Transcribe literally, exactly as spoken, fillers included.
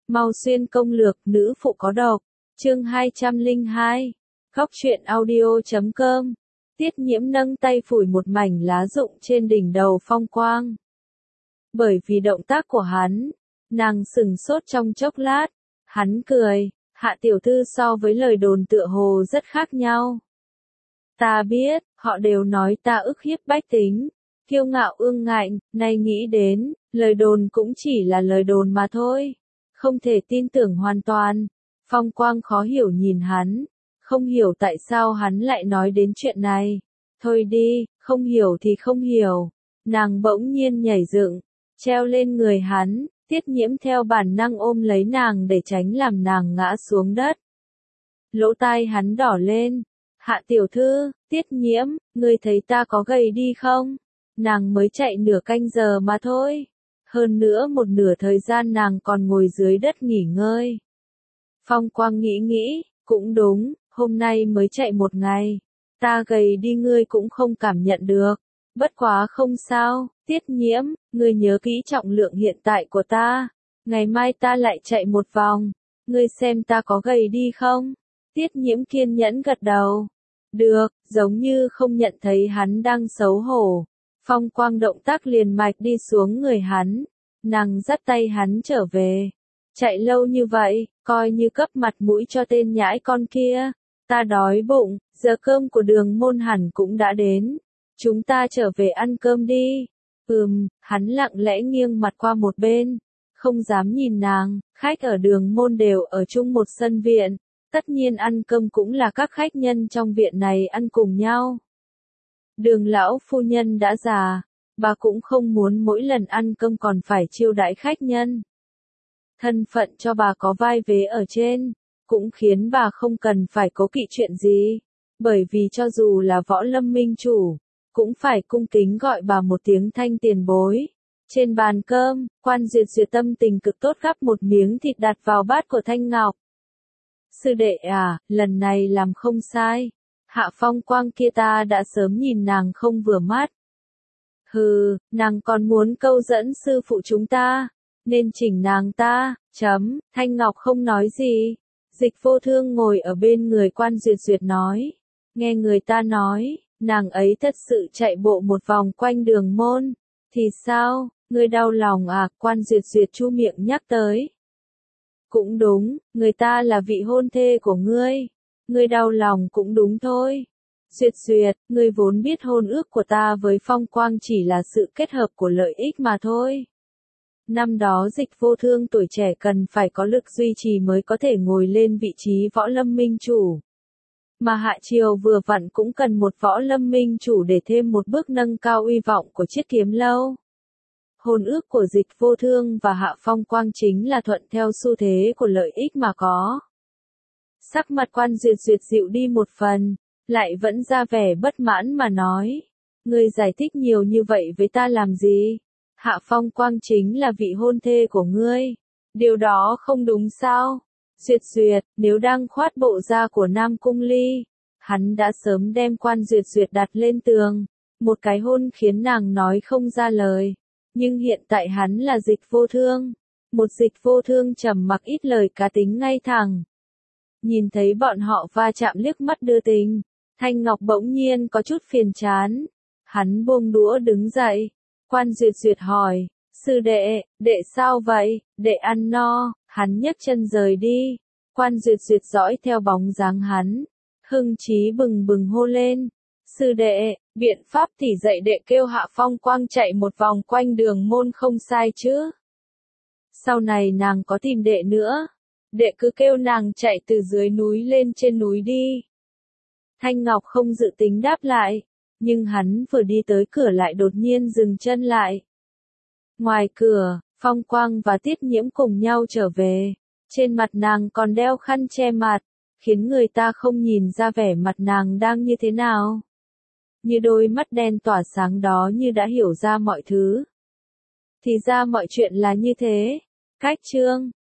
Mau xuyên công lược, nữ phụ có độc. Chương hai trăm lẻ hai. Góc truyện audio chấm com. Tiết Nhiễm nâng tay phủi một mảnh lá rụng trên đỉnh đầu Phong Quang. Bởi vì động tác của hắn, nàng sửng sốt trong chốc lát. Hắn cười, Hạ tiểu thư so với lời đồn tựa hồ rất khác nhau. Ta biết, họ đều nói ta ức hiếp bách tính, kiêu ngạo ương ngạnh, nay nghĩ đến, lời đồn cũng chỉ là lời đồn mà thôi. Không thể tin tưởng hoàn toàn. Phong Quang khó hiểu nhìn hắn, không hiểu tại sao hắn lại nói đến chuyện này. Thôi đi, không hiểu thì không hiểu. Nàng bỗng nhiên nhảy dựng, treo lên người hắn, Tiết Nhiễm theo bản năng ôm lấy nàng để tránh làm nàng ngã xuống đất. Lỗ tai hắn đỏ lên. Hạ tiểu thư, Tiết Nhiễm, ngươi thấy ta có gầy đi không? Nàng mới chạy nửa canh giờ mà thôi. Hơn nữa một nửa thời gian nàng còn ngồi dưới đất nghỉ ngơi. Phong Quang nghĩ nghĩ, cũng đúng, hôm nay mới chạy một ngày. Ta gầy đi ngươi cũng không cảm nhận được. Bất quá không sao, Tiết Nhiễm, ngươi nhớ kỹ trọng lượng hiện tại của ta. Ngày mai ta lại chạy một vòng. Ngươi xem ta có gầy đi không? Tiết Nhiễm kiên nhẫn gật đầu. Được, giống như không nhận thấy hắn đang xấu hổ. Phong Quang động tác liền mạch đi xuống người hắn. Nàng dắt tay hắn trở về. Chạy lâu như vậy, coi như cấp mặt mũi cho tên nhãi con kia. Ta đói bụng, giờ cơm của Đường Môn hẳn cũng đã đến. Chúng ta trở về ăn cơm đi. Ừm, hắn lặng lẽ nghiêng mặt qua một bên. Không dám nhìn nàng, khách ở Đường Môn đều ở chung một sân viện. Tất nhiên ăn cơm cũng là các khách nhân trong viện này ăn cùng nhau. Đường lão phu nhân đã già, bà cũng không muốn mỗi lần ăn cơm còn phải chiêu đãi khách nhân. Thân phận cho bà có vai vế ở trên, cũng khiến bà không cần phải cố kỵ chuyện gì. Bởi vì cho dù là Võ Lâm minh chủ, cũng phải cung kính gọi bà một tiếng Thanh tiền bối. Trên bàn cơm, Quan Duyệt Duyệt tâm tình cực tốt gắp một miếng thịt đặt vào bát của Thanh Ngọc. Sư đệ à, lần này làm không sai. Hạ Phong Quang kia ta đã sớm nhìn nàng không vừa mắt. Hừ, nàng còn muốn câu dẫn sư phụ chúng ta, nên chỉnh nàng ta, chấm, Thanh Ngọc không nói gì. Dịch Vô Thương ngồi ở bên người Quan Duyệt Duyệt nói. Nghe người ta nói, nàng ấy thật sự chạy bộ một vòng quanh Đường Môn. Thì sao, ngươi đau lòng à? Quan Duyệt Duyệt chu miệng nhắc tới. Cũng đúng, người ta là vị hôn thê của ngươi. Ngươi đau lòng cũng đúng thôi. Duyệt Duyệt, ngươi vốn biết hôn ước của ta với Phong Quang chỉ là sự kết hợp của lợi ích mà thôi. Năm đó Dịch Vô Thương tuổi trẻ cần phải có lực duy trì mới có thể ngồi lên vị trí Võ Lâm minh chủ. Mà Hạ Triều vừa vặn cũng cần một Võ Lâm minh chủ để thêm một bước nâng cao uy vọng của Chiết Kiếm Lâu. Hôn ước của Dịch Vô Thương và Hạ Phong Quang chính là thuận theo xu thế của lợi ích mà có. Sắc mặt Quan Duyệt Duyệt dịu đi một phần, lại vẫn ra vẻ bất mãn mà nói. Ngươi giải thích nhiều như vậy với ta làm gì? Hạ Phong Quang chính là vị hôn thê của ngươi. Điều đó không đúng sao? Duyệt Duyệt, nếu đang khoát bộ da của Nam Cung Ly, hắn đã sớm đem Quan Duyệt Duyệt đặt lên tường. Một cái hôn khiến nàng nói không ra lời. Nhưng hiện tại hắn là Dịch Vô Thương. Một Dịch Vô Thương trầm mặc ít lời, cá tính ngay thẳng. Nhìn thấy bọn họ va chạm liếc mắt đưa tình, Thanh Ngọc bỗng nhiên có chút phiền chán. Hắn buông đũa đứng dậy. Quan Duyệt Duyệt hỏi, sư đệ, đệ sao vậy? Đệ ăn no. Hắn nhấc chân rời đi. Quan Duyệt Duyệt dõi theo bóng dáng hắn, hưng trí bừng bừng hô lên. Sư đệ, biện pháp thì dạy đệ kêu Hạ Phong Quang chạy một vòng quanh Đường Môn không sai chứ. Sau này nàng có tìm đệ nữa, đệ cứ kêu nàng chạy từ dưới núi lên trên núi đi. Thanh Ngọc không dự tính đáp lại, nhưng hắn vừa đi tới cửa lại đột nhiên dừng chân lại. Ngoài cửa, Phong Quang và Tiết Nhiễm cùng nhau trở về. Trên mặt nàng còn đeo khăn che mặt, khiến người ta không nhìn ra vẻ mặt nàng đang như thế nào. Như đôi mắt đen tỏa sáng đó như đã hiểu ra mọi thứ. Thì ra mọi chuyện là như thế. Cách chương